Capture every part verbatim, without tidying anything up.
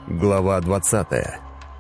Глава двадцатая.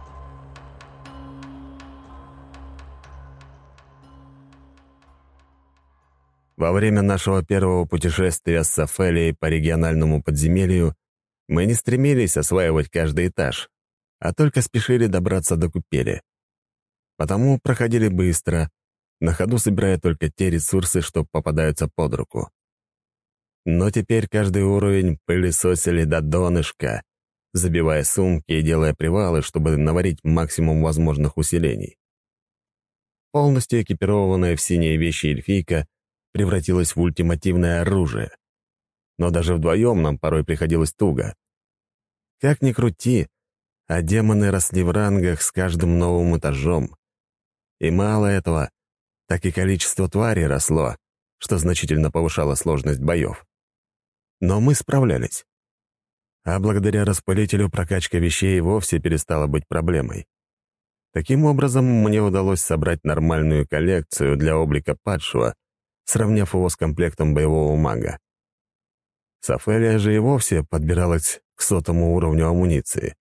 Во время нашего первого путешествия с Сафелией по региональному подземелью мы не стремились осваивать каждый этаж, а только спешили добраться до купели. Потому проходили быстро, на ходу собирая только те ресурсы, что попадаются под руку. Но теперь каждый уровень пылесосили до донышка, забивая сумки и делая привалы, чтобы наварить максимум возможных усилений. Полностью экипированная в синие вещи эльфийка превратилась в ультимативное оружие. Но даже вдвоем нам порой приходилось туго. Как ни крути, а демоны росли в рангах с каждым новым этажом. И мало этого, так и количество тварей росло, что значительно повышало сложность боев. Но мы справлялись. А благодаря распылителю прокачка вещей вовсе перестала быть проблемой. Таким образом, мне удалось собрать нормальную коллекцию для облика падшего, сравняв его с комплектом боевого мага. Сафелия же и вовсе подбиралась к сотому уровню амуниции.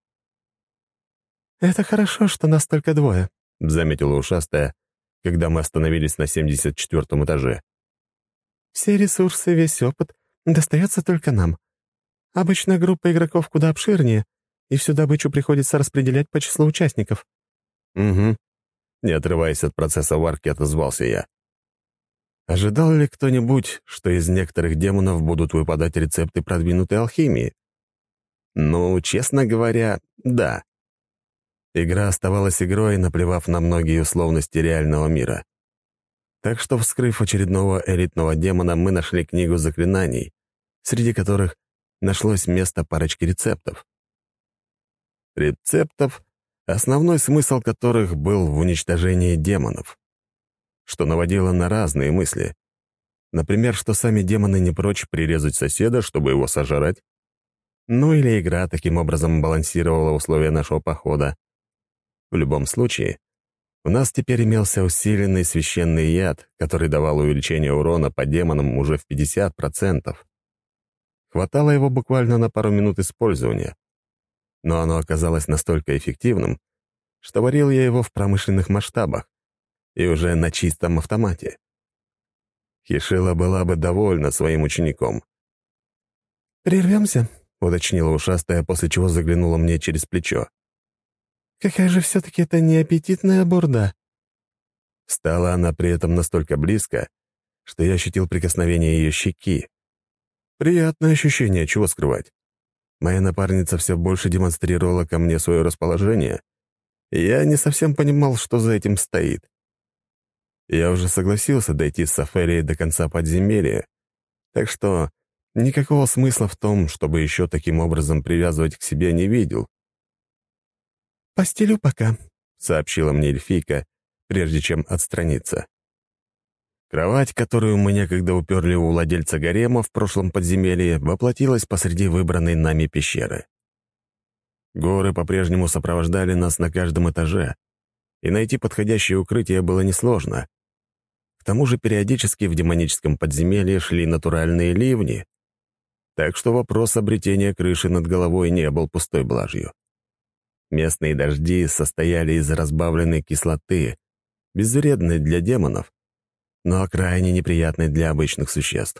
«Это хорошо, что нас только двое», — заметила ушастая, когда мы остановились на семьдесят четвёртом этаже. «Все ресурсы, весь опыт достается только нам. Обычно группа игроков куда обширнее, и всю добычу приходится распределять по числу участников». «Угу», — не отрываясь от процесса варки, отозвался я. Ожидал ли кто-нибудь, что из некоторых демонов будут выпадать рецепты продвинутой алхимии? Ну, честно говоря, да. Игра оставалась игрой, наплевав на многие условности реального мира. Так что, вскрыв очередного элитного демона, мы нашли книгу заклинаний, среди которых нашлось место парочки рецептов. Рецептов, основной смысл которых был в уничтожении демонов, что наводило на разные мысли. Например, что сами демоны не прочь прирезать соседа, чтобы его сожрать. Ну или игра таким образом балансировала условия нашего похода. В любом случае, у нас теперь имелся усиленный священный яд, который давал увеличение урона по демонам уже в пятьдесят процентов. Хватало его буквально на пару минут использования. Но оно оказалось настолько эффективным, что варил я его в промышленных масштабах и уже на чистом автомате. Хишила была бы довольна своим учеником. «Прервемся?» — уточнила ушастая, после чего заглянула мне через плечо. «Какая же все-таки это неаппетитная бурда!» Стала она при этом настолько близко, что я ощутил прикосновение ее щеки. Приятное ощущение, чего скрывать. Моя напарница все больше демонстрировала ко мне свое расположение, и я не совсем понимал, что за этим стоит. Я уже согласился дойти с Сафелией до конца подземелья, так что никакого смысла в том, чтобы еще таким образом привязывать к себе, не видел. «Постелю пока», — сообщила мне эльфийка, прежде чем отстраниться. Кровать, которую мы некогда уперли у владельца гарема в прошлом подземелье, воплотилась посреди выбранной нами пещеры. Горы по-прежнему сопровождали нас на каждом этаже, и найти подходящее укрытие было несложно. К тому же периодически в демоническом подземелье шли натуральные ливни, так что вопрос обретения крыши над головой не был пустой блажью. Местные дожди состояли из разбавленной кислоты, безвредной для демонов, но крайне неприятной для обычных существ.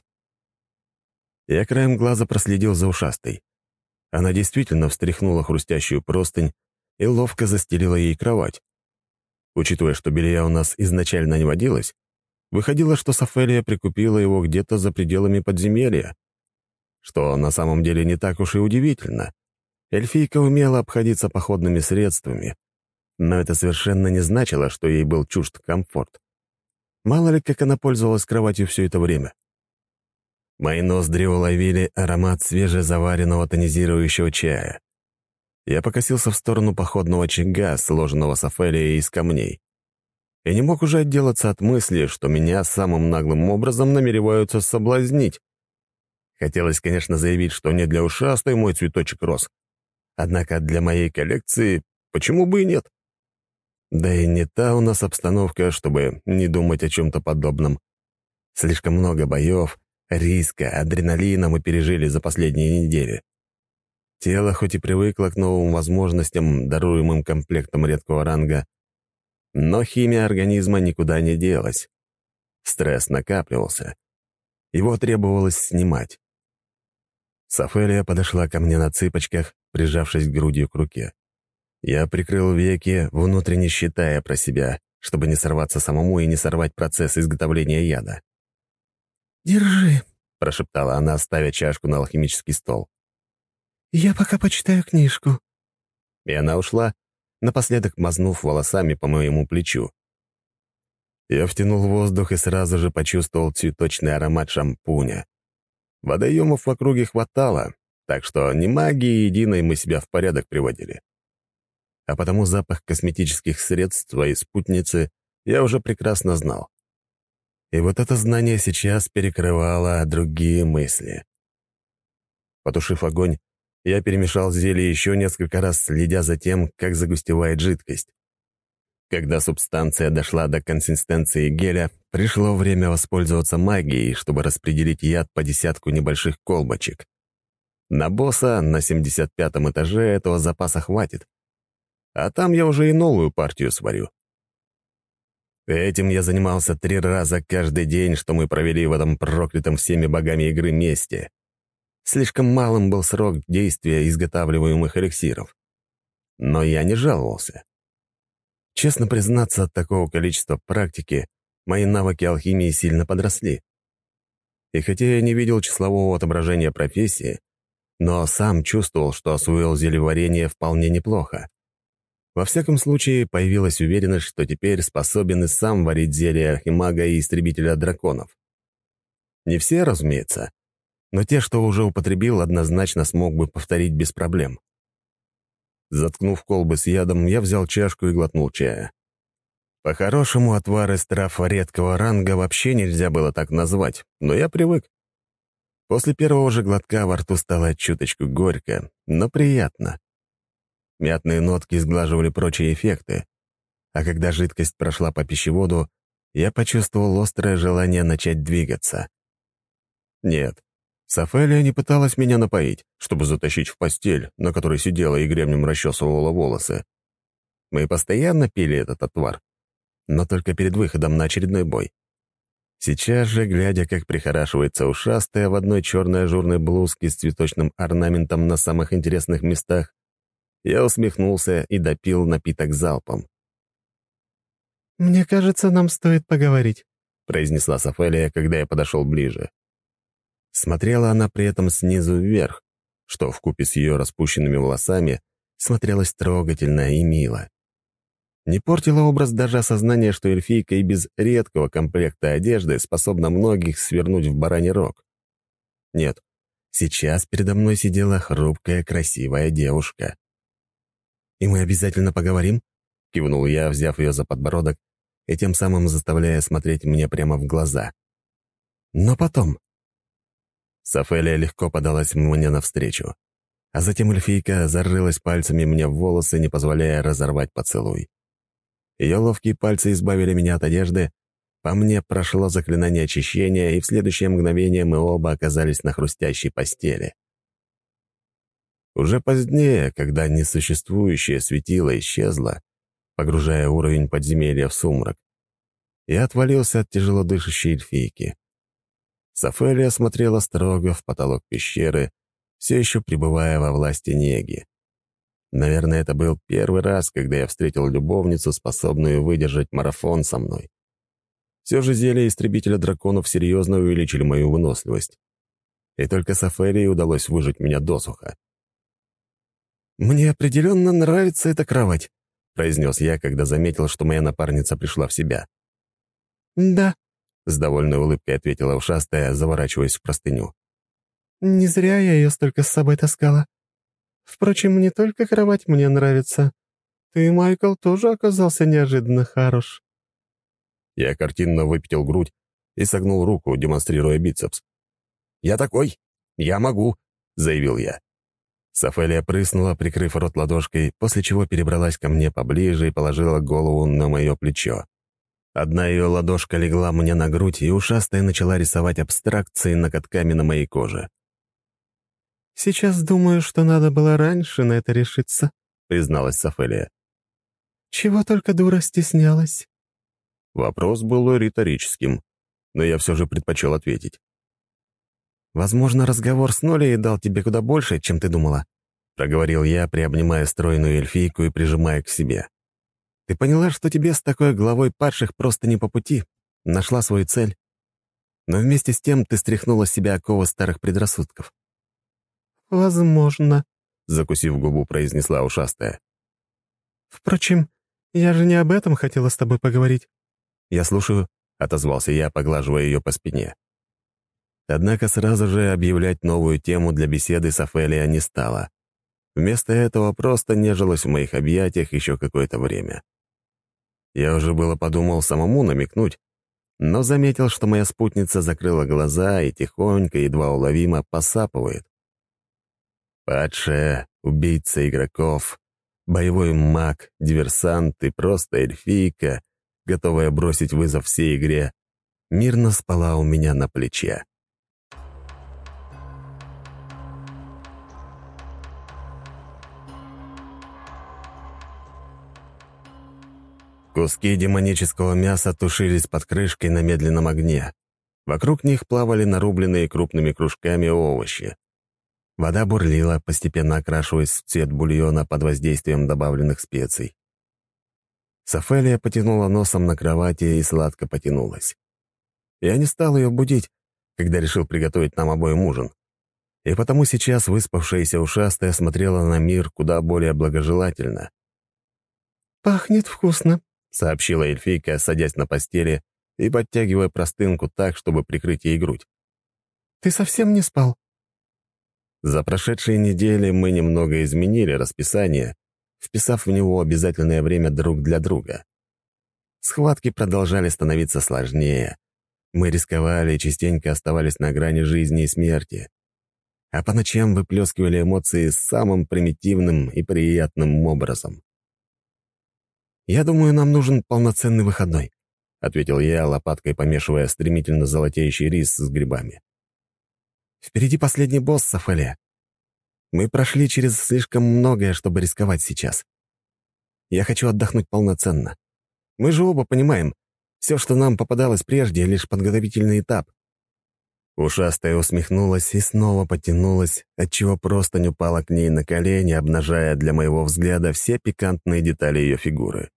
Я краем глаза проследил за ушастой. Она действительно встряхнула хрустящую простынь и ловко застелила ей кровать. Учитывая, что белья у нас изначально не водилось, выходило, что Сафелия прикупила его где-то за пределами подземелья, что на самом деле не так уж и удивительно. Эльфийка умела обходиться походными средствами, но это совершенно не значило, что ей был чужд комфорт. Мало ли, как она пользовалась кроватью все это время. Мои ноздри уловили аромат свежезаваренного тонизирующего чая. Я покосился в сторону походного очага, сложенного Сафелией из камней, и не мог уже отделаться от мысли, что меня самым наглым образом намереваются соблазнить. Хотелось, конечно, заявить, что не для ушастой мой цветочек рос. Однако для моей коллекции почему бы и нет? Да и не та у нас обстановка, чтобы не думать о чем-то подобном. Слишком много боев, риска, адреналина мы пережили за последние недели. Тело хоть и привыкло к новым возможностям, даруемым комплектом редкого ранга, но химия организма никуда не делась. Стресс накапливался. Его требовалось снимать. Сафелия подошла ко мне на цыпочках, прижавшись грудью к руке. Я прикрыл веки, внутренне считая про себя, чтобы не сорваться самому и не сорвать процесс изготовления яда. «Держи», — прошептала она, ставя чашку на алхимический стол. «Я пока почитаю книжку». И она ушла, напоследок мазнув волосами по моему плечу. Я втянул воздух и сразу же почувствовал цветочный аромат шампуня. Водоемов в округе хватало, так что ни магией единой мы себя в порядок приводили. А потому запах косметических средств своей спутницы я уже прекрасно знал. И вот это знание сейчас перекрывало другие мысли. Потушив огонь, я перемешал зелье еще несколько раз, следя за тем, как загустевает жидкость. Когда субстанция дошла до консистенции геля, пришло время воспользоваться магией, чтобы распределить яд по десятку небольших колбочек. На босса на семьдесят пятом этаже этого запаса хватит. А там я уже и новую партию сварю. Этим я занимался три раза каждый день, что мы провели в этом проклятом всеми богами игры месте. Слишком малым был срок действия изготавливаемых эликсиров. Но я не жаловался. Честно признаться, от такого количества практики мои навыки алхимии сильно подросли. И хотя я не видел числового отображения профессии, но сам чувствовал, что освоил зельеварение вполне неплохо. Во всяком случае, появилась уверенность, что теперь способен и сам варить зелья архимага и истребителя драконов. Не все, разумеется, но те, что уже употребил, однозначно смог бы повторить без проблем. Заткнув колбы с ядом, я взял чашку и глотнул чая. По-хорошему, отвар из трав редкого ранга вообще нельзя было так назвать, но я привык. После первого же глотка во рту стало чуточку горько, но приятно. Мятные нотки сглаживали прочие эффекты, а когда жидкость прошла по пищеводу, я почувствовал острое желание начать двигаться. Нет, Сафелия не пыталась меня напоить, чтобы затащить в постель, на которой сидела и гребнем расчесывала волосы. Мы постоянно пили этот отвар, но только перед выходом на очередной бой. Сейчас же, глядя, как прихорашивается ушастая в одной черной ажурной блузке с цветочным орнаментом на самых интересных местах, я усмехнулся и допил напиток залпом. «Мне кажется, нам стоит поговорить», — произнесла Сафелия, когда я подошел ближе. Смотрела она при этом снизу вверх, что вкупе с ее распущенными волосами смотрелось трогательно и мило. Не портило образ даже осознание, что эльфийка и без редкого комплекта одежды способна многих свернуть в бараний рог. Нет, сейчас передо мной сидела хрупкая, красивая девушка. «И мы обязательно поговорим?» — кивнул я, взяв ее за подбородок и тем самым заставляя смотреть мне прямо в глаза. «Но потом...» Сафелия легко подалась мне навстречу, а затем эльфийка зарылась пальцами мне в волосы, не позволяя разорвать поцелуй. Ее ловкие пальцы избавили меня от одежды, по мне прошло заклинание очищения, и в следующее мгновение мы оба оказались на хрустящей постели. Уже позднее, когда несуществующее светило исчезло, погружая уровень подземелья в сумрак, я отвалился от тяжело дышащей эльфийки. Сафелия смотрела строго в потолок пещеры, все еще пребывая во власти неги. Наверное, это был первый раз, когда я встретил любовницу, способную выдержать марафон со мной. Все же зелья истребителя драконов серьезно увеличили мою выносливость. И только Сафелии удалось выжать меня досуха. «Мне определенно нравится эта кровать», — произнес я, когда заметил, что моя напарница пришла в себя. «Да», — с довольной улыбкой ответила ушастая, заворачиваясь в простыню. «Не зря я ее столько с собой таскала. Впрочем, не только кровать мне нравится. Ты, Майкл, тоже оказался неожиданно хорош». Я картинно выпятил грудь и согнул руку, демонстрируя бицепс. «Я такой! Я могу!» — заявил я. Сафелия прыснула, прикрыв рот ладошкой, после чего перебралась ко мне поближе и положила голову на мое плечо. Одна ее ладошка легла мне на грудь, и ушастая начала рисовать абстракции ноготками на моей коже. «Сейчас думаю, что надо было раньше на это решиться», — призналась Софелия. «Чего только дура стеснялась». Вопрос был риторическим, но я все же предпочел ответить. «Возможно, разговор с Нолей дал тебе куда больше, чем ты думала», — проговорил я, приобнимая стройную эльфийку и прижимая к себе. «Ты поняла, что тебе с такой главой падших просто не по пути, нашла свою цель. Но вместе с тем ты стряхнула с себя оковы старых предрассудков». «Возможно», — закусив губу, произнесла ушастая. «Впрочем, я же не об этом хотела с тобой поговорить». «Я слушаю», — отозвался я, поглаживая ее по спине. Однако сразу же объявлять новую тему для беседы с Офелией не стала. Вместо этого просто нежилась в моих объятиях еще какое-то время. Я уже было подумал самому намекнуть, но заметил, что моя спутница закрыла глаза и тихонько, едва уловимо посапывает. Падшая, убийца игроков, боевой маг, диверсант и просто эльфийка, готовая бросить вызов всей игре, мирно спала у меня на плече. Куски демонического мяса тушились под крышкой на медленном огне. Вокруг них плавали нарубленные крупными кружками овощи. Вода бурлила, постепенно окрашиваясь в цвет бульона под воздействием добавленных специй. Софелия потянула носом на кровати и сладко потянулась. Я не стал ее будить, когда решил приготовить нам обоим ужин. И потому сейчас выспавшаяся ушастая смотрела на мир куда более благожелательно. «Пахнет вкусно», — сообщила эльфийка, садясь на постели и подтягивая простынку так, чтобы прикрыть ей грудь. «Ты совсем не спал?» За прошедшие недели мы немного изменили расписание, вписав в него обязательное время друг для друга. Схватки продолжали становиться сложнее. Мы рисковали и частенько оставались на грани жизни и смерти. А по ночам выплескивали эмоции самым примитивным и приятным образом. «Я думаю, нам нужен полноценный выходной», — ответил я, лопаткой помешивая стремительно золотеющий рис с грибами. «Впереди последний босс, Софелия. Мы прошли через слишком многое, чтобы рисковать сейчас. Я хочу отдохнуть полноценно. Мы же оба понимаем, все, что нам попадалось прежде, — лишь подготовительный этап». Ушастая усмехнулась и снова потянулась, отчего простынь упала к ней на колени, обнажая для моего взгляда все пикантные детали ее фигуры.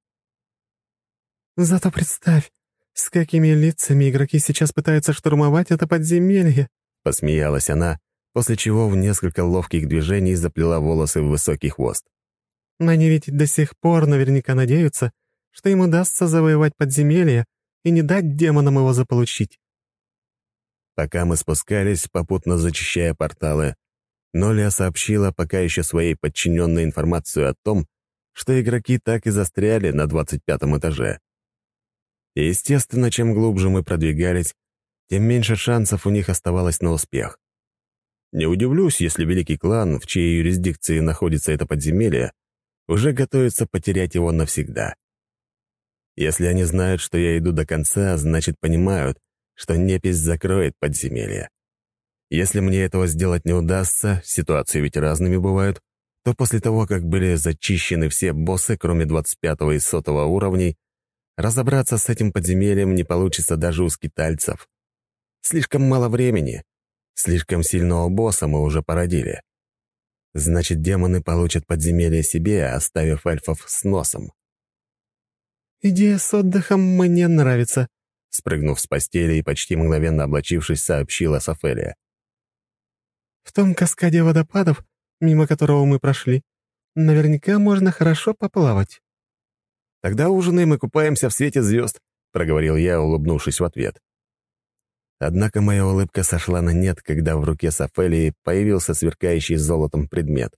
«Зато представь, с какими лицами игроки сейчас пытаются штурмовать это подземелье», — посмеялась она, после чего в несколько ловких движений заплела волосы в высокий хвост. «Они ведь до сих пор наверняка надеются, что им удастся завоевать подземелье и не дать демонам его заполучить». Пока мы спускались, попутно зачищая порталы, Ноля сообщила пока еще своей подчиненной информацию о том, что игроки так и застряли на двадцать пятом этаже. И, естественно, чем глубже мы продвигались, тем меньше шансов у них оставалось на успех. Не удивлюсь, если великий клан, в чьей юрисдикции находится это подземелье, уже готовится потерять его навсегда. Если они знают, что я иду до конца, значит, понимают, что непись закроет подземелье. Если мне этого сделать не удастся, ситуации ведь разными бывают, то после того, как были зачищены все боссы, кроме двадцать пятого и сотого уровней, разобраться с этим подземельем не получится даже у скитальцев. Слишком мало времени, слишком сильного босса мы уже породили. Значит, демоны получат подземелье себе, оставив эльфов с носом. «Идея с отдыхом мне нравится», — спрыгнув с постели и почти мгновенно облачившись, сообщила Софелия. «В том каскаде водопадов, мимо которого мы прошли, наверняка можно хорошо поплавать». «Тогда ужинаем и купаемся в свете звезд», — проговорил я, улыбнувшись в ответ. Однако моя улыбка сошла на нет, когда в руке Софелии появился сверкающий золотом предмет.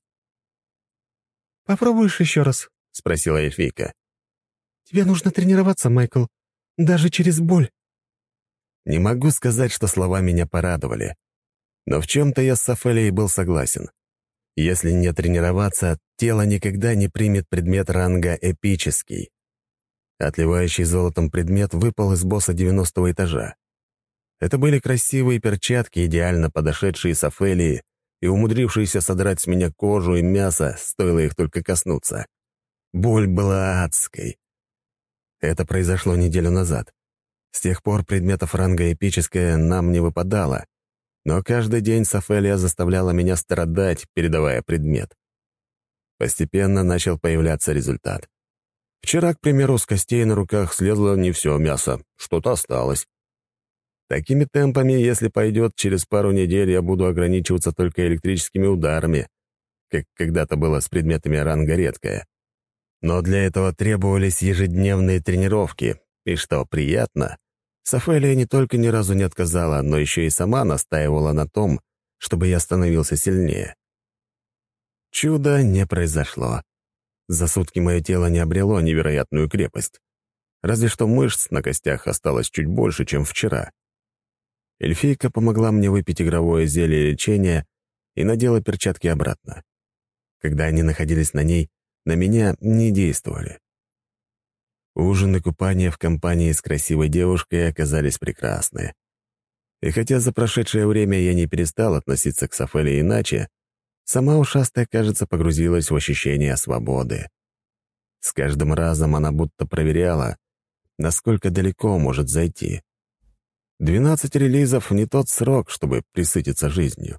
«Попробуешь еще раз?» — спросила эльфийка. «Тебе нужно тренироваться, Майкл, даже через боль». Не могу сказать, что слова меня порадовали. Но в чем-то я с Софелией был согласен. Если не тренироваться, тело никогда не примет предмет ранга «эпический». Отливающий золотом предмет выпал из босса девяностого этажа. Это были красивые перчатки, идеально подошедшие Софелии, и умудрившиеся содрать с меня кожу и мясо, стоило их только коснуться. Боль была адской. Это произошло неделю назад. С тех пор предметов ранга эпическое нам не выпадало, но каждый день Софелия заставляла меня страдать, передавая предмет. Постепенно начал появляться результат. Вчера, к примеру, с костей на руках слезло не все мясо, что-то осталось. Такими темпами, если пойдет, через пару недель я буду ограничиваться только электрическими ударами, как когда-то было с предметами ранга редкое. Но для этого требовались ежедневные тренировки, и, что приятно, Софелия не только ни разу не отказала, но еще и сама настаивала на том, чтобы я становился сильнее. Чудо не произошло. За сутки мое тело не обрело невероятную крепость. Разве что мышц на костях осталось чуть больше, чем вчера. Эльфийка помогла мне выпить игровое зелье лечения и надела перчатки обратно. Когда они находились на ней, на меня не действовали. Ужин и купание в компании с красивой девушкой оказались прекрасны. И хотя за прошедшее время я не перестал относиться к Софелии иначе, сама ушастая, кажется, погрузилась в ощущение свободы. С каждым разом она будто проверяла, насколько далеко может зайти. Двенадцать релизов — не тот срок, чтобы присытиться жизнью.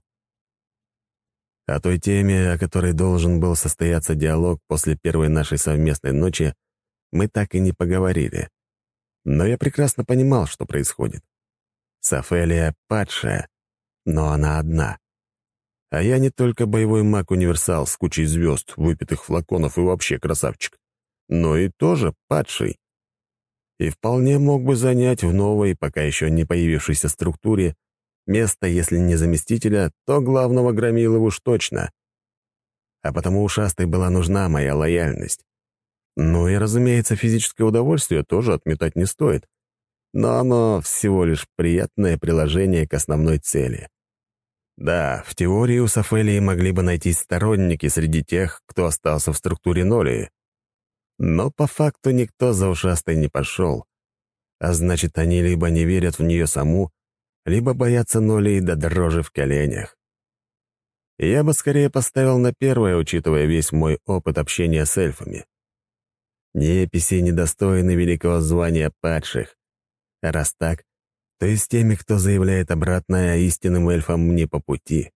О той теме, о которой должен был состояться диалог после первой нашей совместной ночи, мы так и не поговорили. Но я прекрасно понимал, что происходит. Софелия падшая, но она одна. А я не только боевой маг-универсал с кучей звезд, выпитых флаконов и вообще красавчик, но и тоже падший. И вполне мог бы занять в новой, пока еще не появившейся структуре, место, если не заместителя, то главного громилы уж точно. А потому ушастой была нужна моя лояльность. Ну и, разумеется, физическое удовольствие тоже отметать не стоит. Но оно всего лишь приятное приложение к основной цели. Да, в теории у Софелии могли бы найтись сторонники среди тех, кто остался в структуре Нолии. Но по факту никто за ушастой не пошел. А значит, они либо не верят в нее саму, либо боятся Нолии до дрожи в коленях. И я бы скорее поставил на первое, учитывая весь мой опыт общения с эльфами. Неписи недостойны великого звания падших. А раз так, то и с теми, кто заявляет обратное, истинным эльфам не по пути.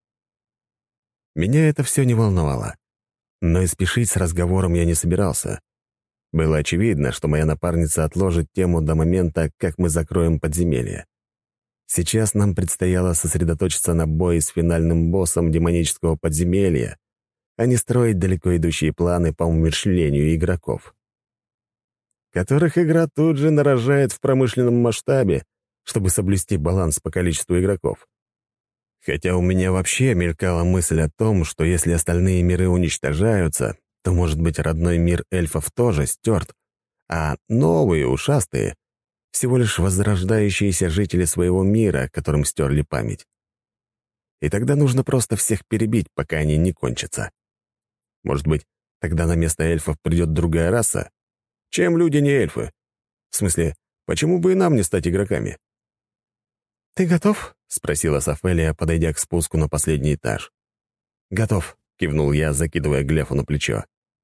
Меня это все не волновало. Но и спешить с разговором я не собирался. Было очевидно, что моя напарница отложит тему до момента, как мы закроем подземелье. Сейчас нам предстояло сосредоточиться на бое с финальным боссом демонического подземелья, а не строить далеко идущие планы по умерщвлению игроков, которых игра тут же нарожает в промышленном масштабе, чтобы соблюсти баланс по количеству игроков. Хотя у меня вообще мелькала мысль о том, что если остальные миры уничтожаются, то, может быть, родной мир эльфов тоже стерт, а новые, ушастые — всего лишь возрождающиеся жители своего мира, которым стерли память. И тогда нужно просто всех перебить, пока они не кончатся. Может быть, тогда на место эльфов придет другая раса? Чем люди не эльфы? В смысле, почему бы и нам не стать игроками? «Ты готов?» — спросила Софелия, подойдя к спуску на последний этаж. «Готов», — кивнул я, закидывая Глефу на плечо.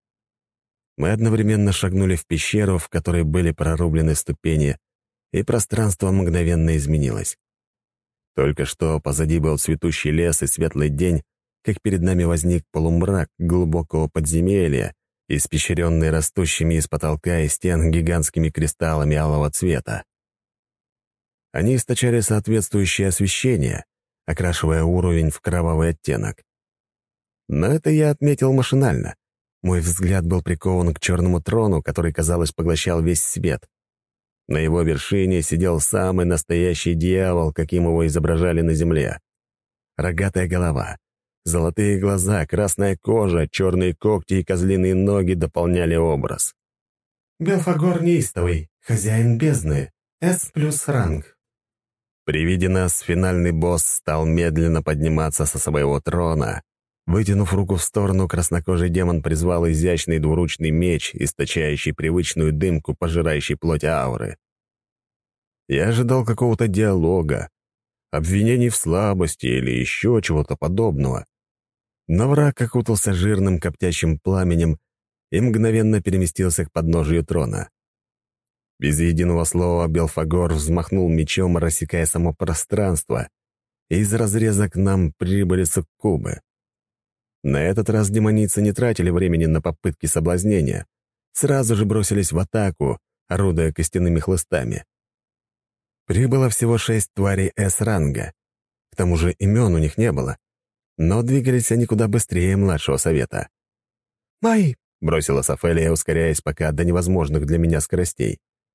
Мы одновременно шагнули в пещеру, в которой были прорублены ступени, и пространство мгновенно изменилось. Только что позади был цветущий лес и светлый день, как перед нами возник полумрак глубокого подземелья, испещренный растущими из потолка и стен гигантскими кристаллами алого цвета. Они источали соответствующее освещение, окрашивая уровень в кровавый оттенок. Но это я отметил машинально. Мой взгляд был прикован к черному трону, который, казалось, поглощал весь свет. На его вершине сидел самый настоящий дьявол, каким его изображали на земле. Рогатая голова, золотые глаза, красная кожа, черные когти и козлиные ноги дополняли образ. «Белфагор неистовый, хозяин бездны, С плюс ранг». При виде нас финальный босс стал медленно подниматься со своего трона. Вытянув руку в сторону, краснокожий демон призвал изящный двуручный меч, источающий привычную дымку, пожирающий плоть ауры. Я ожидал какого-то диалога, обвинений в слабости или еще чего-то подобного. Но враг окутался жирным коптящим пламенем и мгновенно переместился к подножию трона. Без единого слова Белфагор взмахнул мечом, рассекая само пространство, и из разреза к нам прибыли суккубы. На этот раз демоницы не тратили времени на попытки соблазнения, сразу же бросились в атаку, орудуя костяными хлыстами. Прибыло всего шесть тварей С-ранга. К тому же имен у них не было, но двигались они куда быстрее младшего совета. «Мои!» — бросила Софелия, ускоряясь пока до невозможных для меня скоростей.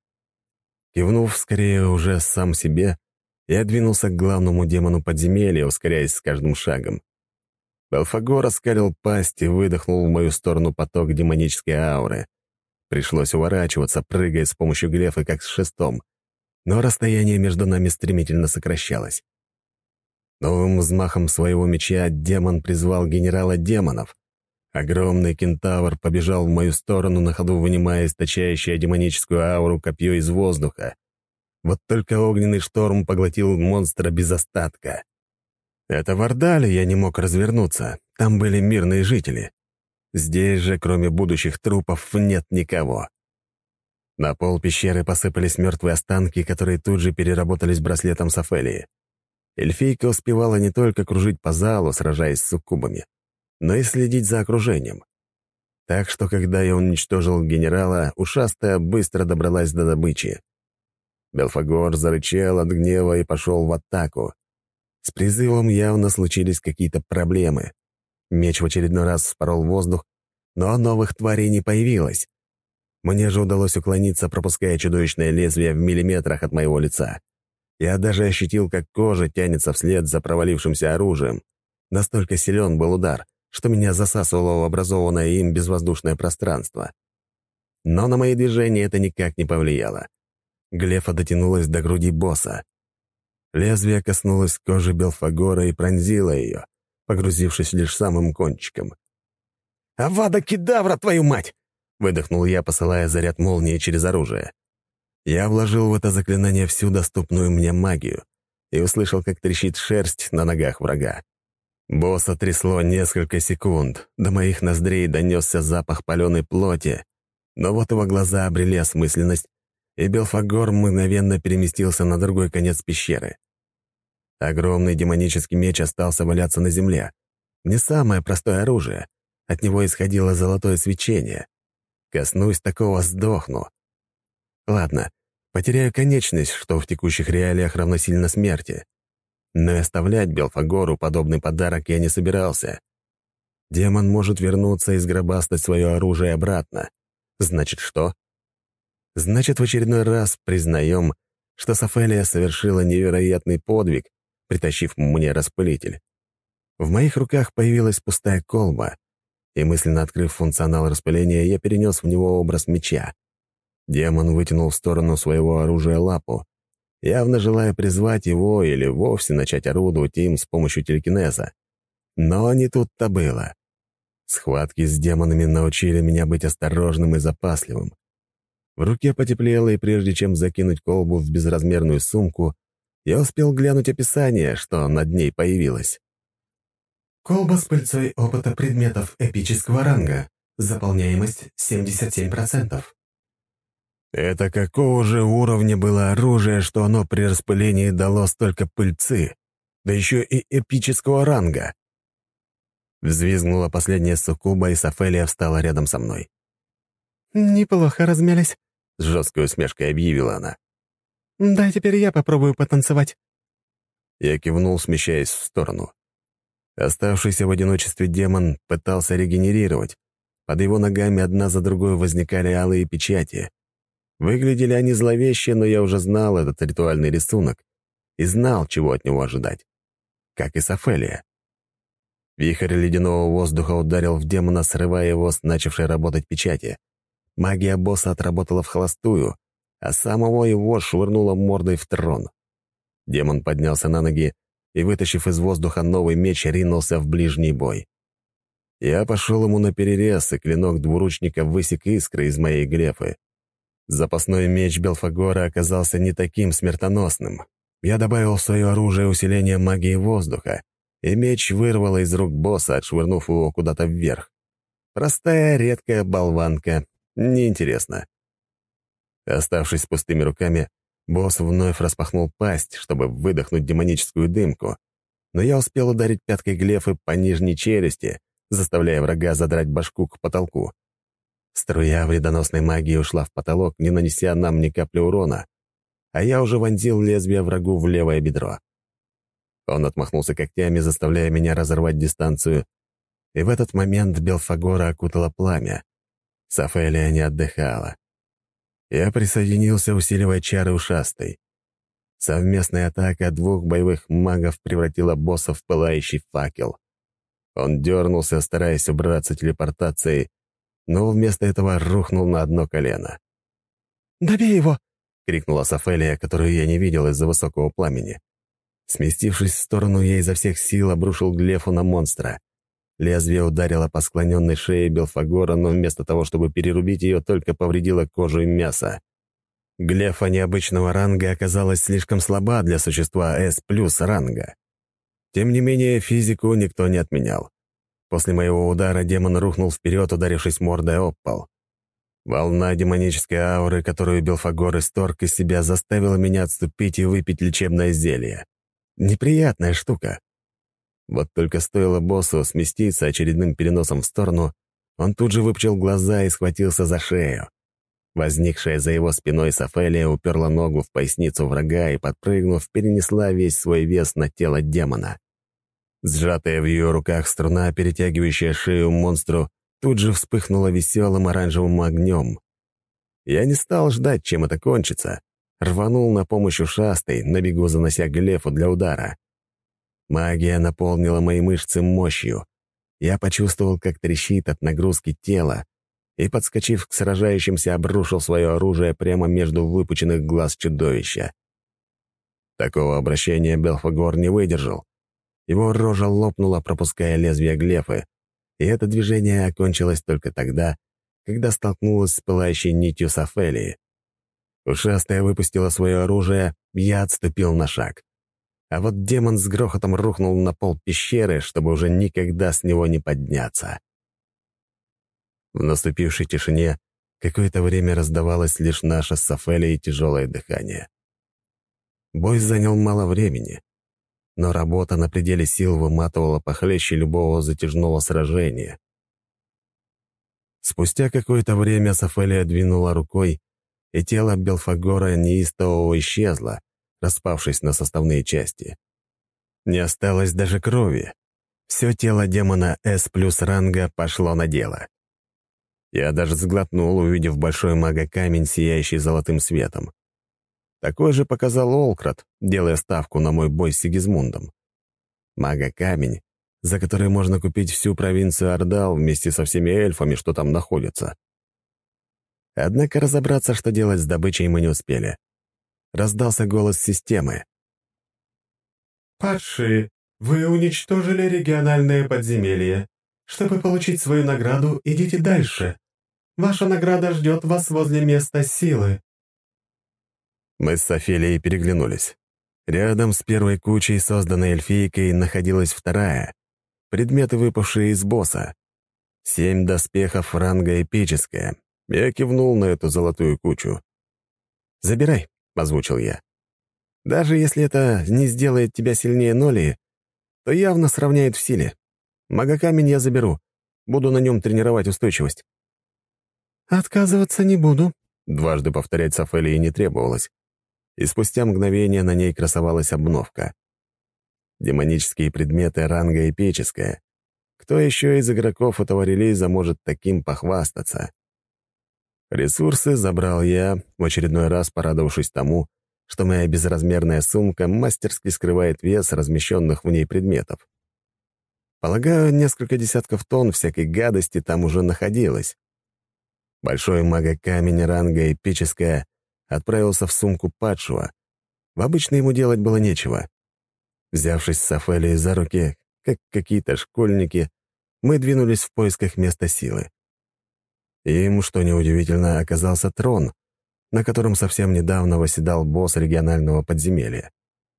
Кивнув скорее уже сам себе, я двинулся к главному демону подземелья, ускоряясь с каждым шагом. Белфагор раскалил пасть и выдохнул в мою сторону поток демонической ауры. Пришлось уворачиваться, прыгая с помощью глефы, как с шестом, но расстояние между нами стремительно сокращалось. Новым взмахом своего меча демон призвал генерала демонов. Огромный кентавр побежал в мою сторону, на ходу вынимая источающее демоническую ауру копье из воздуха. Вот только огненный шторм поглотил монстра без остатка. Это в Ордале я не мог развернуться, там были мирные жители. Здесь же, кроме будущих трупов, нет никого. На пол пещеры посыпались мертвые останки, которые тут же переработались браслетом Софелии. Эльфийка успевала не только кружить по залу, сражаясь с суккубами, но и следить за окружением. Так что, когда я уничтожил генерала, ушастая быстро добралась до добычи. Белфагор зарычал от гнева и пошел в атаку. С призывом явно случились какие-то проблемы. Меч в очередной раз вспорол воздух, но новых тварей не появилось. Мне же удалось уклониться, пропуская чудовищное лезвие в миллиметрах от моего лица. Я даже ощутил, как кожа тянется вслед за провалившимся оружием. Настолько силен был удар, что меня засасывало в образованное им безвоздушное пространство. Но на мои движения это никак не повлияло. Глефа дотянулась до груди босса. Лезвие коснулось кожи Белфагора и пронзило ее, погрузившись лишь самым кончиком. «Авада Кедавра, твою мать!» — выдохнул я, посылая заряд молнии через оружие. Я вложил в это заклинание всю доступную мне магию и услышал, как трещит шерсть на ногах врага. Босса трясло несколько секунд, до моих ноздрей донесся запах паленой плоти, но вот его глаза обрели осмысленность, и Белфагор мгновенно переместился на другой конец пещеры. Огромный демонический меч остался валяться на земле. Не самое простое оружие. От него исходило золотое свечение. Коснусь такого — сдохну. Ладно, потеряю конечность, что в текущих реалиях равносильно смерти. Но и оставлять Белфагору подобный подарок я не собирался. Демон может вернуться и сгробастать свое оружие обратно. Значит, что? Значит, в очередной раз признаем, что Софелия совершила невероятный подвиг, притащив мне распылитель. В моих руках появилась пустая колба, и, мысленно открыв функционал распыления, я перенес в него образ меча. Демон вытянул в сторону своего оружия лапу, явно желая призвать его или вовсе начать орудовать им с помощью телекинеза. Но не тут-то было. Схватки с демонами научили меня быть осторожным и запасливым. В руке потеплело, и прежде чем закинуть колбу в безразмерную сумку, я успел глянуть описание, что над ней появилось. Колба с пыльцой опыта предметов эпического ранга. Заполняемость семьдесят семь процентов. Это какого же уровня было оружие, что оно при распылении дало столько пыльцы, да еще и эпического ранга? Взвизгнула последняя суккуба, и Софелия встала рядом со мной. «Неплохо размялись», — с жесткой усмешкой объявила она. «Да, теперь я попробую потанцевать». Я кивнул, смещаясь в сторону. Оставшийся в одиночестве демон пытался регенерировать. Под его ногами одна за другой возникали алые печати. Выглядели они зловеще, но я уже знал этот ритуальный рисунок и знал, чего от него ожидать. Как и Софелия. Вихрь ледяного воздуха ударил в демона, срывая его с начавшей работать печати. Магия босса отработала вхолостую, а самого его швырнуло мордой в трон. Демон поднялся на ноги и, вытащив из воздуха новый меч, ринулся в ближний бой. Я пошел ему наперерез, и клинок двуручника высек искры из моей глефы. Запасной меч Белфагора оказался не таким смертоносным. Я добавил в свое оружие усиление магии воздуха, и меч вырвало из рук босса, отшвырнув его куда-то вверх. Простая, редкая болванка. Неинтересно. Оставшись с пустыми руками, босс вновь распахнул пасть, чтобы выдохнуть демоническую дымку, но я успел ударить пяткой глефы по нижней челюсти, заставляя врага задрать башку к потолку. Струя вредоносной магии ушла в потолок, не нанеся нам ни капли урона, а я уже вонзил лезвие врагу в левое бедро. Он отмахнулся когтями, заставляя меня разорвать дистанцию, и в этот момент Белфагора окутало пламя. Сафелия не отдыхала. Я присоединился, усиливая чары ушастой. Совместная атака двух боевых магов превратила босса в пылающий факел. Он дернулся, стараясь убраться телепортацией, но вместо этого рухнул на одно колено. «Добей его!» — крикнула Сафелия, которую я не видел из-за высокого пламени. Сместившись в сторону, я изо всех сил обрушил глефу на монстра. Лезвие ударило по склоненной шее Белфагора, но вместо того, чтобы перерубить ее, только повредило кожу и мясо. Глефа необычного ранга оказалась слишком слаба для существа С плюс ранга. Тем не менее, физику никто не отменял. После моего удара демон рухнул вперед, ударившись мордой об пол. Волна демонической ауры, которую Белфагор исторг из себя, заставила меня отступить и выпить лечебное зелье. Неприятная штука. Вот только стоило боссу сместиться очередным переносом в сторону, он тут же выпучил глаза и схватился за шею. Возникшая за его спиной Сафелия уперла ногу в поясницу врага и, подпрыгнув, перенесла весь свой вес на тело демона. Сжатая в ее руках струна, перетягивающая шею монстру, тут же вспыхнула веселым оранжевым огнем. Я не стал ждать, чем это кончится. Рванул на помощь ушастой, на бегу занося глефу для удара. Магия наполнила мои мышцы мощью. Я почувствовал, как трещит от нагрузки тело, и, подскочив к сражающимся, обрушил свое оружие прямо между выпученных глаз чудовища. Такого обращения Белфагор не выдержал. Его рожа лопнула, пропуская лезвие глефы, и это движение окончилось только тогда, когда столкнулась с пылающей нитью Сафелии. Ушастая выпустила свое оружие, я отступил на шаг. А вот демон с грохотом рухнул на пол пещеры, чтобы уже никогда с него не подняться. В наступившей тишине какое-то время раздавалось лишь наше с Сафелией тяжелое дыхание. Бой занял мало времени, но работа на пределе сил выматывала похлеще любого затяжного сражения. Спустя какое-то время Сафелия двинула рукой, и тело Белфагора неистового исчезло, распавшись на составные части. Не осталось даже крови. Все тело демона С плюс ранга пошло на дело. Я даже сглотнул, увидев большой мага-камень, сияющий золотым светом. Такой же показал Олкрат, делая ставку на мой бой с Сигизмундом. Мага-камень, за который можно купить всю провинцию Ордал вместе со всеми эльфами, что там находятся. Однако разобраться, что делать с добычей, мы не успели. Раздался голос системы. «Падшие, вы уничтожили региональное подземелье. Чтобы получить свою награду, идите дальше. Ваша награда ждет вас возле места силы». Мы с Софелией переглянулись. Рядом с первой кучей, созданной эльфийкой, находилась вторая. Предметы, выпавшие из босса. Семь доспехов ранга эпическая. Я кивнул на эту золотую кучу. «Забирай», — озвучил я. «Даже если это не сделает тебя сильнее Ноли, то явно сравняет в силе. Мага-камень я заберу. Буду на нем тренировать устойчивость». «Отказываться не буду», — дважды повторять Сафелии не требовалось. И спустя мгновение на ней красовалась обновка. Демонические предметы ранга эпическая. Кто еще из игроков этого релиза может таким похвастаться? Ресурсы забрал я, в очередной раз порадовавшись тому, что моя безразмерная сумка мастерски скрывает вес размещенных в ней предметов. Полагаю, несколько десятков тонн всякой гадости там уже находилось. Большой мага-камень ранга эпическая отправился в сумку падшего. В обычно ему делать было нечего. Взявшись с Сафелией за руки, как какие-то школьники, мы двинулись в поисках места силы. Им, что неудивительно, оказался трон, на котором совсем недавно восседал босс регионального подземелья.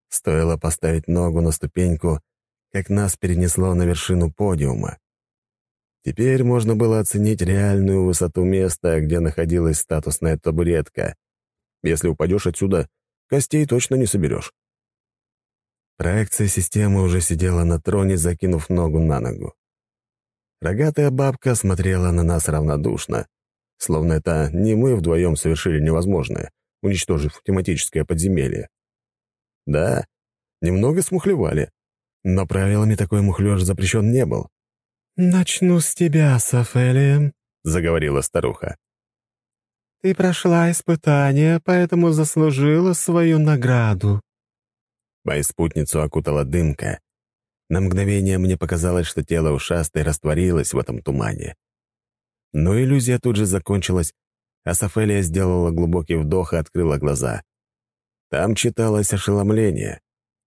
Стоило поставить ногу на ступеньку, как нас перенесло на вершину подиума. Теперь можно было оценить реальную высоту места, где находилась статусная табуретка. Если упадешь отсюда, костей точно не соберешь. Проекция системы уже сидела на троне, закинув ногу на ногу. Рогатая бабка смотрела на нас равнодушно, словно это не мы вдвоем совершили невозможное, уничтожив тематическое подземелье. Да, немного смухлевали, но правилами такой мухлёж запрещен не был. «Начну с тебя, Сафелия», — заговорила старуха. «Ты прошла испытание, поэтому заслужила свою награду». Мою спутницу окутала дымка. На мгновение мне показалось, что тело ушастой растворилось в этом тумане. Но иллюзия тут же закончилась, а Сафелия сделала глубокий вдох и открыла глаза. Там читалось ошеломление.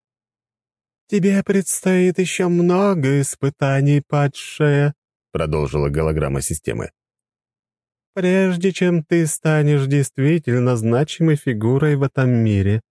«Тебе предстоит еще много испытаний, падшая», — продолжила голограмма системы. «Прежде чем ты станешь действительно значимой фигурой в этом мире.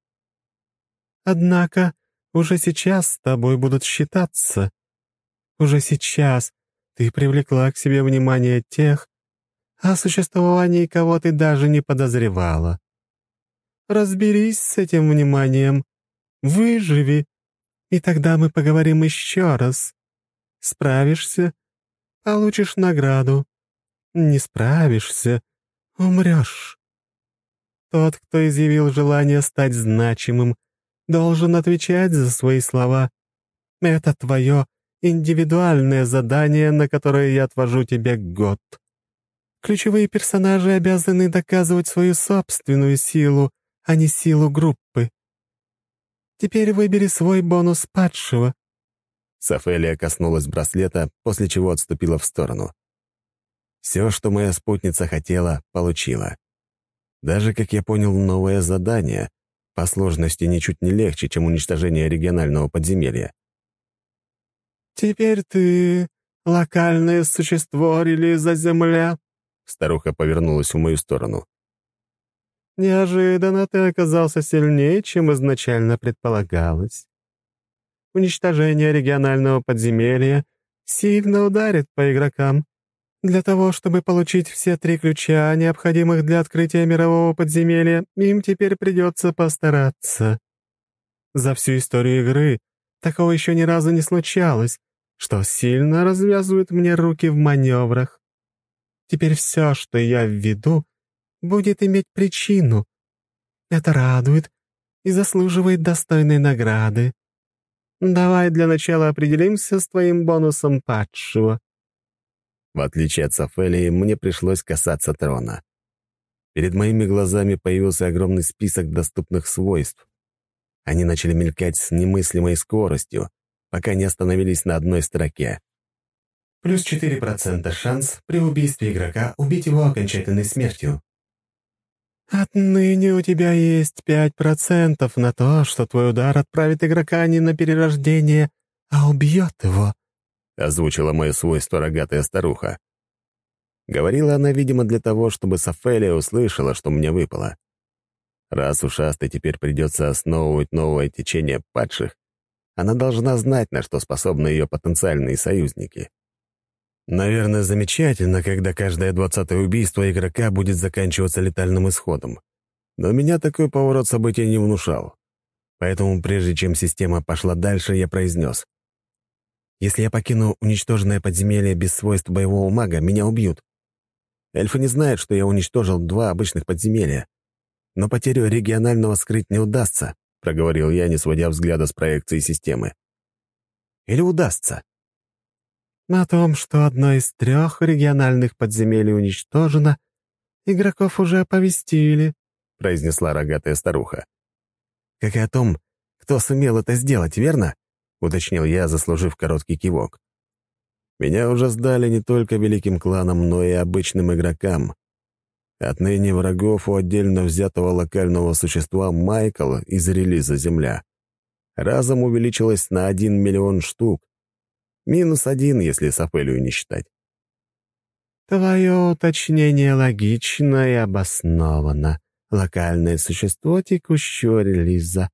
Однако уже сейчас с тобой будут считаться. Уже сейчас ты привлекла к себе внимание тех, о существовании кого ты даже не подозревала. Разберись с этим вниманием, выживи, и тогда мы поговорим еще раз. Справишься — получишь награду. Не справишься — умрешь. Тот, кто изъявил желание стать значимым, должен отвечать за свои слова. Это твое индивидуальное задание, на которое я отвожу тебе год. Ключевые персонажи обязаны доказывать свою собственную силу, а не силу группы. Теперь выбери свой бонус падшего». Сафелия коснулась браслета, после чего отступила в сторону. Все, что моя спутница хотела, получила. Даже, как я понял, новое задание, по сложности ничуть не легче, чем уничтожение регионального подземелья. «Теперь ты локальное существо релиза Земля», — старуха повернулась в мою сторону. «Неожиданно ты оказался сильнее, чем изначально предполагалось. Уничтожение регионального подземелья сильно ударит по игрокам. Для того, чтобы получить все три ключа, необходимых для открытия мирового подземелья, им теперь придется постараться. За всю историю игры такого еще ни разу не случалось, что сильно развязывает мне руки в маневрах. Теперь все, что я введу, будет иметь причину. Это радует и заслуживает достойной награды. Давай для начала определимся с твоим бонусом падшего». В отличие от Сафелии, мне пришлось касаться трона. Перед моими глазами появился огромный список доступных свойств. Они начали мелькать с немыслимой скоростью, пока не остановились на одной строке. Плюс четыре процента шанс при убийстве игрока убить его окончательной смертью. «Отныне у тебя есть пять процентов на то, что твой удар отправит игрока не на перерождение, а убьет его», — озвучила мое свойство рогатая старуха. Говорила она, видимо, для того, чтобы Сафелия услышала, что мне выпало. Раз ушастой теперь придется основывать новое течение падших, она должна знать, на что способны ее потенциальные союзники. Наверное, замечательно, когда каждое двадцатое убийство игрока будет заканчиваться летальным исходом. Но меня такой поворот событий не внушал. Поэтому, прежде чем система пошла дальше, я произнес: «Если я покину уничтоженное подземелье без свойств боевого мага, меня убьют. Эльфы не знают, что я уничтожил два обычных подземелья. Но потерю регионального скрыть не удастся», — проговорил я, не сводя взгляда с проекции системы. «Или удастся?» «О том, что одно из трех региональных подземелий уничтожено, игроков уже оповестили», — произнесла рогатая старуха. «Как и о том, кто сумел это сделать, верно?» — уточнил я, заслужив короткий кивок. «Меня уже сдали не только великим кланам, но и обычным игрокам. Отныне врагов у отдельно взятого локального существа Майкл из релиза «Земля» разом увеличилось на один миллион штук. Минус один, если Сафелию не считать». «Твое уточнение логично и обосновано. Локальное существо текущего релиза.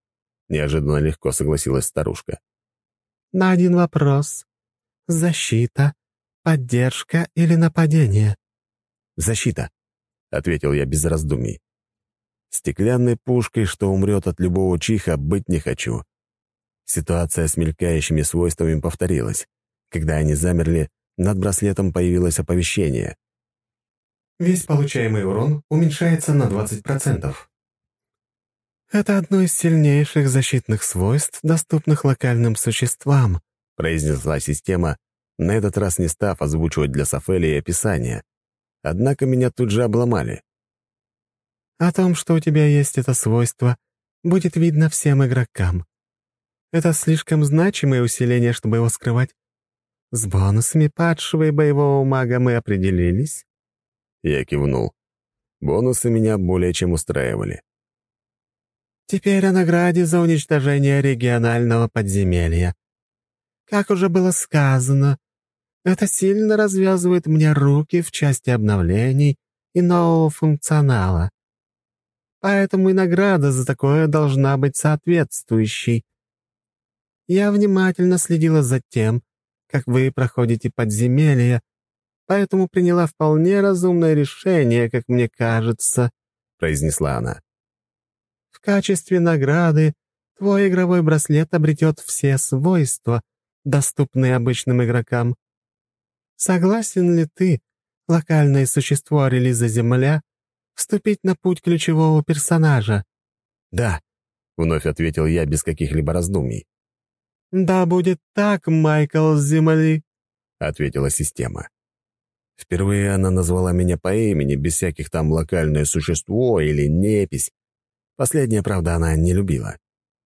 — неожиданно легко согласилась старушка. «На один вопрос. Защита, поддержка или нападение?» «Защита», — ответил я без раздумий. «Стеклянной пушкой, что умрет от любого чиха, быть не хочу». Ситуация с мелькающими свойствами повторилась. Когда они замерли, над браслетом появилось оповещение. Весь получаемый урон уменьшается на двадцать процентов. «Это одно из сильнейших защитных свойств, доступных локальным существам», произнесла система, на этот раз не став озвучивать для Сафелии описание. Однако меня тут же обломали. «О том, что у тебя есть это свойство, будет видно всем игрокам. Это слишком значимое усиление, чтобы его скрывать. С бонусами падшего и боевого мага мы определились?» Я кивнул. Бонусы меня более чем устраивали. «Теперь о награде за уничтожение регионального подземелья. Как уже было сказано, это сильно развязывает мне руки в части обновлений и нового функционала. Поэтому и награда за такое должна быть соответствующей. Я внимательно следила за тем, как вы проходите подземелья, поэтому приняла вполне разумное решение, как мне кажется», — произнесла она. «В качестве награды твой игровой браслет обретет все свойства, доступные обычным игрокам. Согласен ли ты, локальное существо релиза Земля, вступить на путь ключевого персонажа?» «Да», — вновь ответил я без каких-либо раздумий. «Да будет так, Майкл с Земли», — ответила система. Впервые она назвала меня по имени, без всяких там локальное существо или непись. Последнее, правда, она не любила.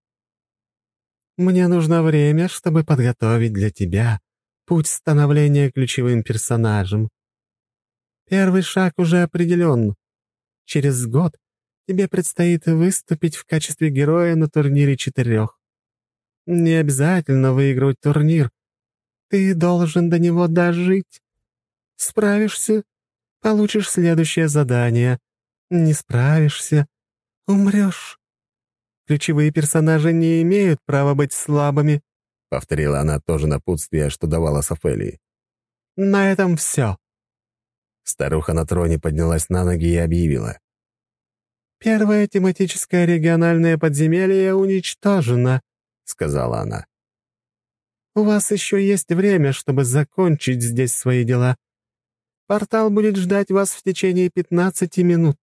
«Мне нужно время, чтобы подготовить для тебя путь становления ключевым персонажем. Первый шаг уже определен. Через год тебе предстоит выступить в качестве героя на турнире четырех. Не обязательно выигрывать турнир. Ты должен до него дожить. Справишься — получишь следующее задание. Не справишься — умрешь. Ключевые персонажи не имеют права быть слабыми», — повторила она тоже напутствие, что давала Сафелии. «На этом все». Старуха на троне поднялась на ноги и объявила. «Первое тематическое региональное подземелье уничтожено», — сказала она. «У вас еще есть время, чтобы закончить здесь свои дела. Портал будет ждать вас в течение пятнадцати минут».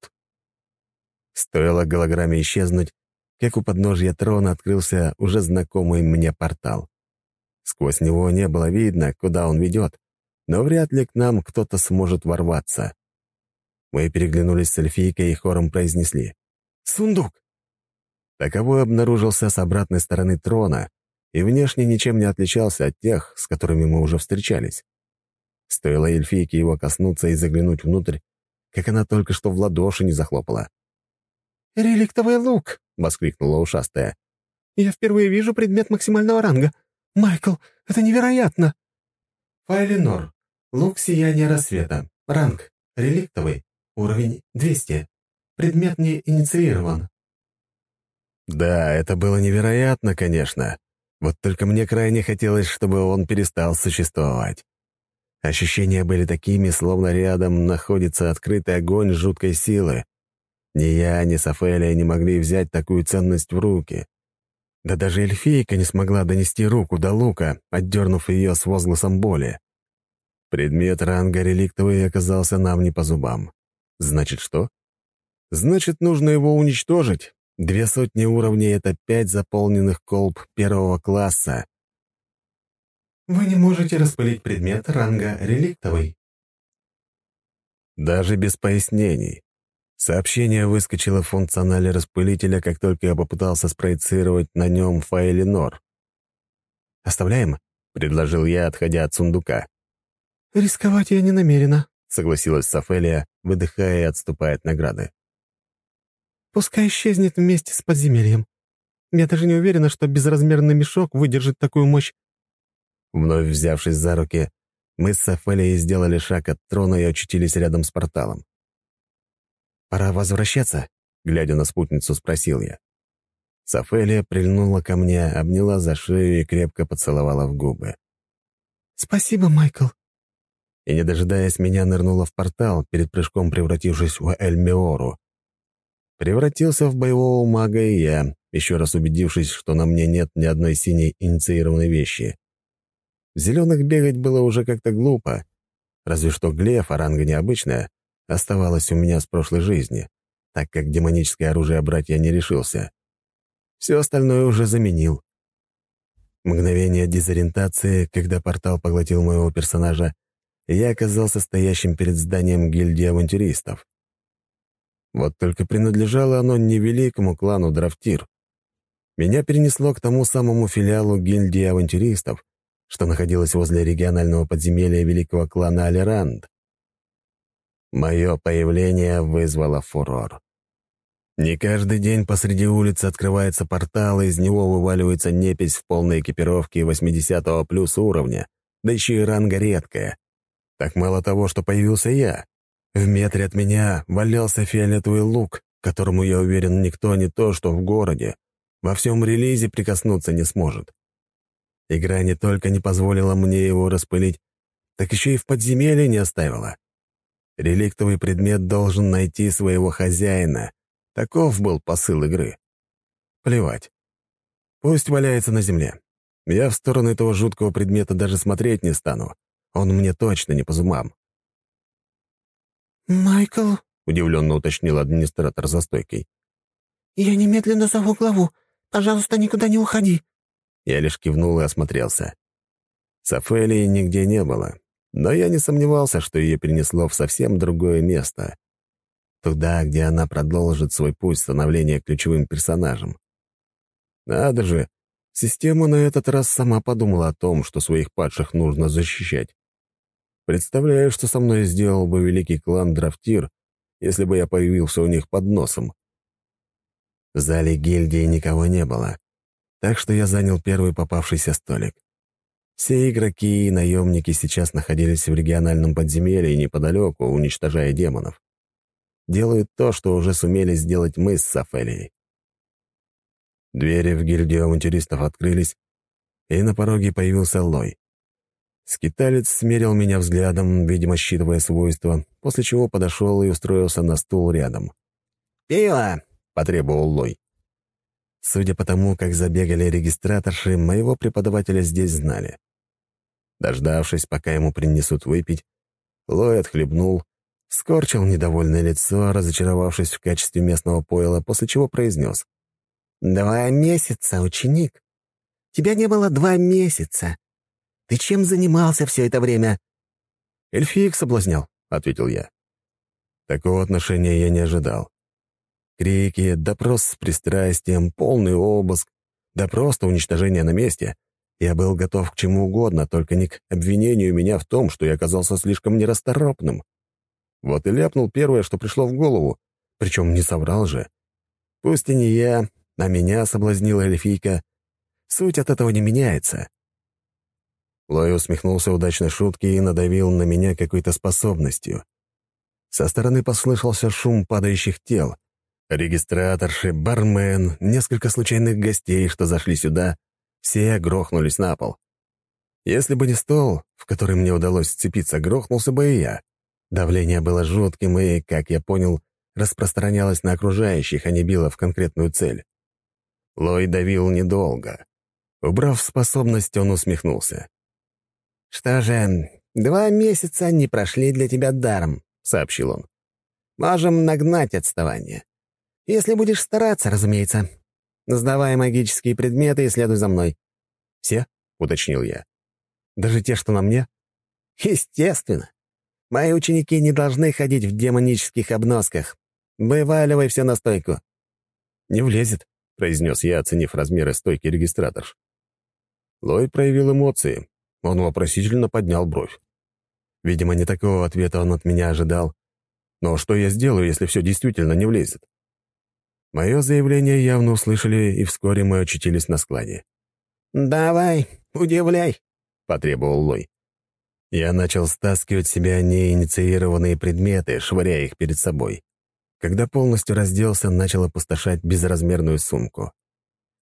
Стоило голограмме исчезнуть, как у подножья трона открылся уже знакомый мне портал. Сквозь него не было видно, куда он ведет, но вряд ли к нам кто-то сможет ворваться. Мы переглянулись с эльфийкой и хором произнесли: «Сундук!» Таковой обнаружился с обратной стороны трона и внешне ничем не отличался от тех, с которыми мы уже встречались. Стоило эльфийке его коснуться и заглянуть внутрь, как она только что в ладоши не захлопала. «Реликтовый лук!» — воскликнула ушастая. «Я впервые вижу предмет максимального ранга. Майкл, это невероятно!» Файленор. Лук сияния рассвета. Ранг. Реликтовый. Уровень двести. Предмет не инициирован. Да, это было невероятно, конечно. Вот только мне крайне хотелось, чтобы он перестал существовать. Ощущения были такими, словно рядом находится открытый огонь жуткой силы. Ни я, ни Сафелия не могли взять такую ценность в руки. Да даже эльфийка не смогла донести руку до лука, отдернув ее с возгласом боли. Предмет ранга реликтовый оказался нам не по зубам. Значит, что? Значит, нужно его уничтожить. Две сотни уровней — это пять заполненных колб первого класса. Вы не можете распылить предмет ранга реликтовый. Даже без пояснений. Сообщение выскочило в функционале распылителя, как только я попытался спроецировать на нем Файленор. «Оставляем?» — предложил я, отходя от сундука. «Рисковать я не намерена», — согласилась Сафелия, выдыхая и отступая от награды. «Пускай исчезнет вместе с подземельем. Я даже не уверена, что безразмерный мешок выдержит такую мощь». Вновь взявшись за руки, мы с Сафелией сделали шаг от трона и очутились рядом с порталом. «Пора возвращаться?» — глядя на спутницу, спросил я. Сафелия прильнула ко мне, обняла за шею и крепко поцеловала в губы. «Спасибо, Майкл». И, не дожидаясь меня, нырнула в портал, перед прыжком превратившись в Эльмиору. Превратился в боевого мага и я, еще раз убедившись, что на мне нет ни одной синей инициированной вещи. В зеленых бегать было уже как-то глупо, разве что глеф, а ранга необычная, оставалась у меня с прошлой жизни, так как демоническое оружие брать я не решился. Все остальное уже заменил. Мгновение дезориентации, когда портал поглотил моего персонажа, я оказался стоящим перед зданием гильдии авантюристов. Вот только принадлежало оно не великому клану Драфтир. Меня перенесло к тому самому филиалу гильдии авантюристов, что находилось возле регионального подземелья великого клана Алеранд. Мое появление вызвало фурор. Не каждый день посреди улицы открывается портал, и из него вываливается непись в полной экипировке восьмидесятого плюс уровня, да еще и ранга редкая. Так мало того, что появился я. В метре от меня валялся фиолетовый лук, которому, я уверен, никто не то, что в городе, во всем релизе прикоснуться не сможет. Игра не только не позволила мне его распылить, так еще и в подземелье не оставила. Реликтовый предмет должен найти своего хозяина. Таков был посыл игры. Плевать. Пусть валяется на земле. Я в сторону этого жуткого предмета даже смотреть не стану. Он мне точно не по зубам. «Майкл», — удивленно уточнил администратор за стойкой. «я немедленно зову главу. Пожалуйста, никуда не уходи». Я лишь кивнул и осмотрелся. Сафелии нигде не было, но я не сомневался, что ее перенесло в совсем другое место. Туда, где она продолжит свой путь становления ключевым персонажем. Надо же, система на этот раз сама подумала о том, что своих падших нужно защищать. Представляю, что со мной сделал бы великий клан Драфтир, если бы я появился у них под носом. В зале гильдии никого не было, так что я занял первый попавшийся столик. Все игроки и наемники сейчас находились в региональном подземелье неподалеку, уничтожая демонов. Делают то, что уже сумели сделать мы с Сафелией. Двери в гильдию авантюристов открылись, и на пороге появился Лой. Скиталец смерил меня взглядом, видимо, считывая свойства, после чего подошел и устроился на стул рядом. «Пиво!» — потребовал Лой. Судя по тому, как забегали регистраторши, моего преподавателя здесь знали. Дождавшись, пока ему принесут выпить, Лой отхлебнул, скорчил недовольное лицо, разочаровавшись в качестве местного пойла, после чего произнес. «Два месяца, ученик. Тебя не было два месяца. Ты чем занимался все это время?» «Эльфиек соблазнял», — ответил я. Такого отношения я не ожидал. Крики, допрос с пристрастием, полный обыск, да просто уничтожение на месте. Я был готов к чему угодно, только не к обвинению меня в том, что я оказался слишком нерасторопным. Вот и ляпнул первое, что пришло в голову, причем не соврал же. Пусть и не я, а меня соблазнила эльфийка. Суть от этого не меняется. Лой усмехнулся удачной шутке и надавил на меня какой-то способностью. Со стороны послышался шум падающих тел. Регистраторши, бармен, несколько случайных гостей, что зашли сюда, все грохнулись на пол. Если бы не стол, в который мне удалось сцепиться, грохнулся бы и я. Давление было жутким и, как я понял, распространялось на окружающих, а не било в конкретную цель. Лой давил недолго. Убрав способность, он усмехнулся. «Что же, два месяца не прошли для тебя даром», — сообщил он. «Можем нагнать отставание. Если будешь стараться, разумеется. Сдавай магические предметы и следуй за мной». «Все?» — уточнил я. «Даже те, что на мне?» «Естественно. Мои ученики не должны ходить в демонических обносках. Вываливай все на стойку». «Не влезет», — произнес я, оценив размеры стойки регистраторш. Лой проявил эмоции. Он вопросительно поднял бровь. Видимо, не такого ответа он от меня ожидал. Но что я сделаю, если все действительно не влезет? Мое заявление явно услышали, и вскоре мы очутились на складе. «Давай, удивляй», — потребовал Лой. Я начал стаскивать с себя неинициированные предметы, швыряя их перед собой. Когда полностью разделся, начал опустошать безразмерную сумку.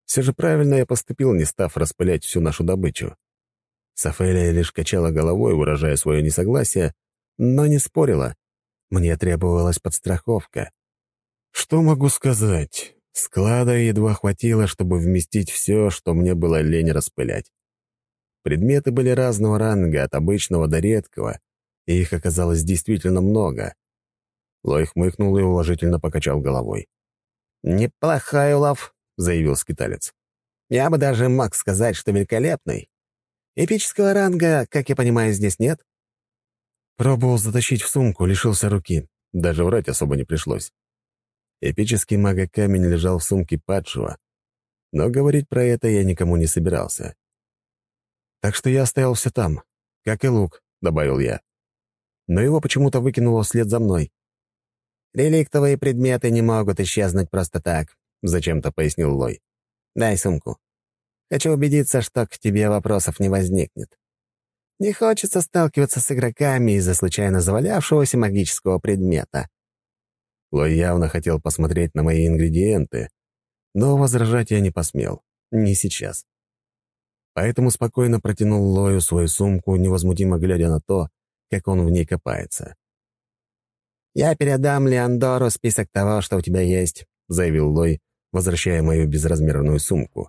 Все же правильно я поступил, не став распылять всю нашу добычу. Сафелия лишь качала головой, выражая свое несогласие, но не спорила. Мне требовалась подстраховка. Что могу сказать? Склада едва хватило, чтобы вместить все, что мне было лень распылять. Предметы были разного ранга, от обычного до редкого, и их оказалось действительно много. Лой хмыкнул и уважительно покачал головой. «Неплохой улов», — заявил скиталец. «Я бы даже мог сказать, что великолепный. Эпического ранга, как я понимаю, здесь нет?» Пробовал затащить в сумку, лишился руки. Даже врать особо не пришлось. Эпический мага-камень лежал в сумке падшего, но говорить про это я никому не собирался. «Так что я оставил все там, как и лук», — добавил я. Но его почему-то выкинуло вслед за мной. «Реликтовые предметы не могут исчезнуть просто так», — зачем-то пояснил Лой. «Дай сумку. Хочу убедиться, что к тебе вопросов не возникнет. Не хочется сталкиваться с игроками из-за случайно завалявшегося магического предмета». Лой явно хотел посмотреть на мои ингредиенты, но возражать я не посмел. Не сейчас. Поэтому спокойно протянул Лою свою сумку, невозмутимо глядя на то, как он в ней копается. «Я передам Леандору список того, что у тебя есть», — заявил Лой, возвращая мою безразмерную сумку.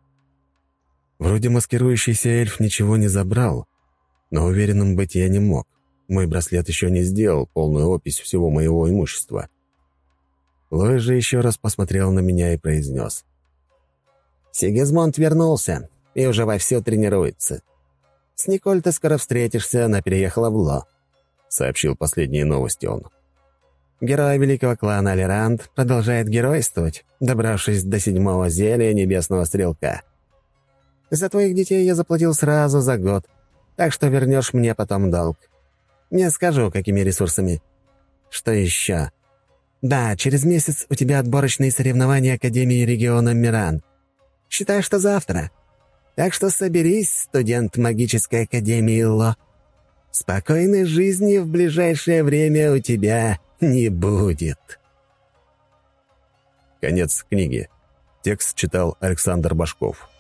Вроде маскирующийся эльф ничего не забрал, но уверенным быть я не мог. Мой браслет еще не сделал полную опись всего моего имущества. Лой же еще раз посмотрел на меня и произнес. «Сигизмунд вернулся и уже вовсю тренируется. С Николь ты скоро встретишься, она переехала в Ло», — сообщил последние новости он. «Герой великого клана Алерант продолжает геройствовать, добравшись до седьмого зелья небесного стрелка. За твоих детей я заплатил сразу за год, так что вернешь мне потом долг. Не скажу, какими ресурсами. Что еще? Да, через месяц у тебя отборочные соревнования Академии региона Миран. Считай, что завтра. Так что соберись, студент магической Академии Ло. Спокойной жизни в ближайшее время у тебя не будет». Конец книги. Текст читал Александр Башков.